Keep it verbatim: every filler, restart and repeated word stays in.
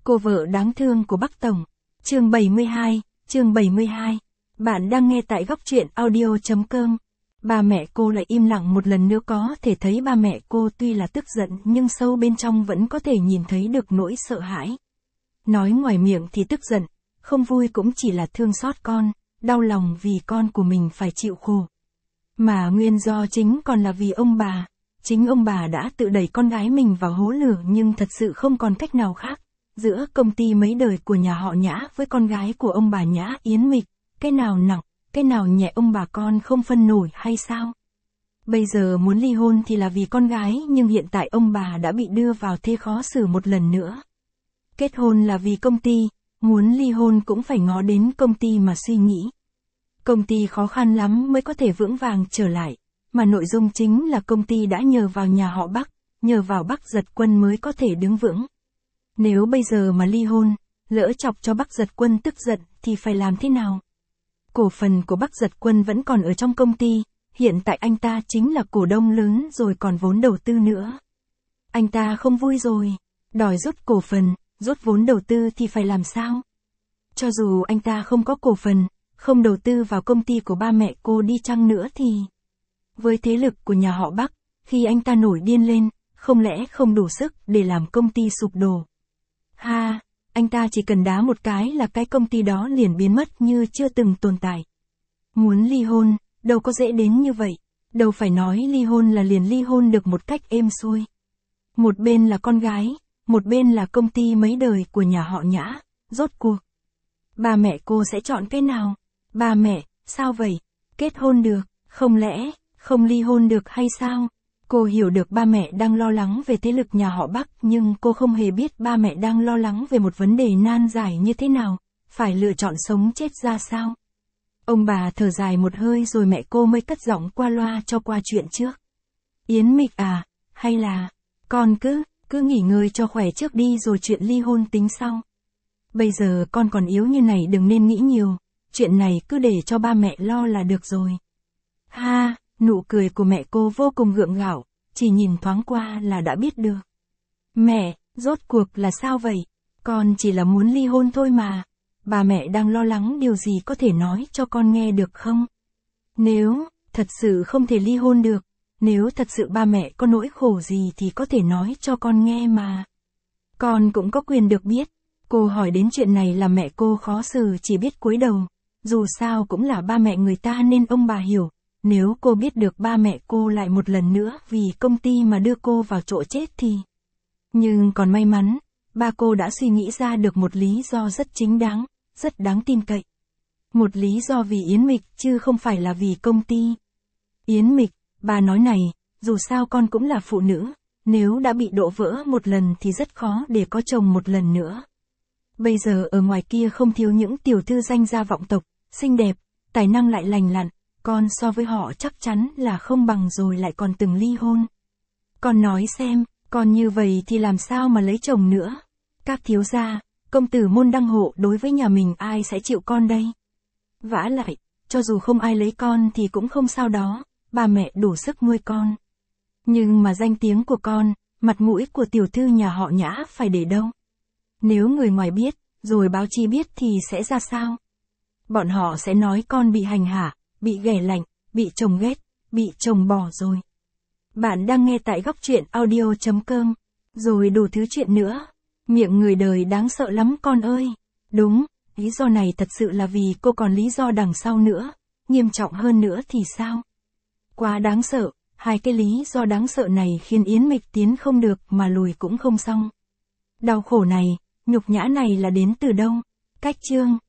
Cô vợ đáng thương của Bắc Tổng. Chương bảy mươi hai, chương bảy mươi hai. Bạn đang nghe tại góc truyện audio chấm com. Ba mẹ cô lại im lặng một lần nữa, có thể thấy ba mẹ cô tuy là tức giận nhưng sâu bên trong vẫn có thể nhìn thấy được nỗi sợ hãi. Nói ngoài miệng thì tức giận, không vui cũng chỉ là thương xót con, đau lòng vì con của mình phải chịu khổ. Mà nguyên do chính còn là vì ông bà. Chính ông bà đã tự đẩy con gái mình vào hố lửa nhưng thật sự không còn cách nào khác. Giữa công ty mấy đời của nhà họ Nhã với con gái của ông bà Nhã Yến Mịch, cái nào nặng, cái nào nhẹ ông bà con không phân nổi hay sao? Bây giờ muốn ly hôn thì là vì con gái nhưng hiện tại ông bà đã bị đưa vào thế khó xử một lần nữa. Kết hôn là vì công ty, muốn ly hôn cũng phải ngó đến công ty mà suy nghĩ. Công ty khó khăn lắm mới có thể vững vàng trở lại, mà nội dung chính là công ty đã nhờ vào nhà họ Bắc, nhờ vào Bắc Giật Quân mới có thể đứng vững. Nếu bây giờ mà ly hôn, lỡ chọc cho Bắc Giật Quân tức giận thì phải làm thế nào? Cổ phần của Bắc Giật Quân vẫn còn ở trong công ty, hiện tại anh ta chính là cổ đông lớn rồi còn vốn đầu tư nữa. Anh ta không vui rồi, đòi rút cổ phần, rút vốn đầu tư thì phải làm sao? Cho dù anh ta không có cổ phần, không đầu tư vào công ty của ba mẹ cô đi chăng nữa thì... Với thế lực của nhà họ Bắc, khi anh ta nổi điên lên, không lẽ không đủ sức để làm công ty sụp đổ? Ha, anh ta chỉ cần đá một cái là cái công ty đó liền biến mất như chưa từng tồn tại. Muốn ly hôn, đâu có dễ đến như vậy, đâu phải nói ly hôn là liền ly hôn được một cách êm xuôi. Một bên là con gái, một bên là công ty mấy đời của nhà họ Nhã, rốt cuộc. Ba mẹ cô sẽ chọn cái nào? Ba mẹ, sao vậy? Kết hôn được, không lẽ, không ly hôn được hay sao? Cô hiểu được ba mẹ đang lo lắng về thế lực nhà họ Bắc nhưng cô không hề biết ba mẹ đang lo lắng về một vấn đề nan giải như thế nào, phải lựa chọn sống chết ra sao. Ông bà thở dài một hơi rồi mẹ cô mới cất giọng qua loa cho qua chuyện trước. Yến Mịch à, hay là, con cứ, cứ nghỉ ngơi cho khỏe trước đi rồi chuyện ly hôn tính sau. Bây giờ con còn yếu như này đừng nên nghĩ nhiều, chuyện này cứ để cho ba mẹ lo là được rồi. Ha! Nụ cười của mẹ cô vô cùng gượng gạo, chỉ nhìn thoáng qua là đã biết được. Mẹ, rốt cuộc là sao vậy? Con chỉ là muốn ly hôn thôi mà. Bà mẹ đang lo lắng điều gì có thể nói cho con nghe được không? Nếu, thật sự không thể ly hôn được, nếu thật sự ba mẹ có nỗi khổ gì thì có thể nói cho con nghe mà. Con cũng có quyền được biết. Cô hỏi đến chuyện này là mẹ cô khó xử chỉ biết cúi đầu. Dù sao cũng là ba mẹ người ta nên ông bà hiểu. Nếu cô biết được ba mẹ cô lại một lần nữa vì công ty mà đưa cô vào chỗ chết thì... Nhưng còn may mắn, ba cô đã suy nghĩ ra được một lý do rất chính đáng, rất đáng tin cậy. Một lý do vì Yến Mịch chứ không phải là vì công ty. Yến Mịch, bà nói này, dù sao con cũng là phụ nữ, nếu đã bị đổ vỡ một lần thì rất khó để có chồng một lần nữa. Bây giờ ở ngoài kia không thiếu những tiểu thư danh gia vọng tộc, xinh đẹp, tài năng lại lành lặn. Con so với họ chắc chắn là không bằng rồi lại còn từng ly hôn. Con nói xem, con như vậy thì làm sao mà lấy chồng nữa? Các thiếu gia, công tử môn đăng hộ đối với nhà mình ai sẽ chịu con đây? Vả lại, cho dù không ai lấy con thì cũng không sao đó, bà mẹ đủ sức nuôi con. Nhưng mà danh tiếng của con, mặt mũi của tiểu thư nhà họ Nhã phải để đâu? Nếu người ngoài biết, rồi báo chí biết thì sẽ ra sao? Bọn họ sẽ nói con bị hành hạ, bị ghẻ lạnh, bị chồng ghét, bị chồng bỏ rồi. Bạn đang nghe tại góc truyện audio chấm com, rồi đủ thứ chuyện nữa. Miệng người đời đáng sợ lắm con ơi. Đúng, lý do này thật sự là vì cô còn lý do đằng sau nữa, nghiêm trọng hơn nữa thì sao? Quá đáng sợ, hai cái lý do đáng sợ này khiến Yến Mịch tiến không được mà lùi cũng không xong. Đau khổ này, nhục nhã này là đến từ đâu? Cách chương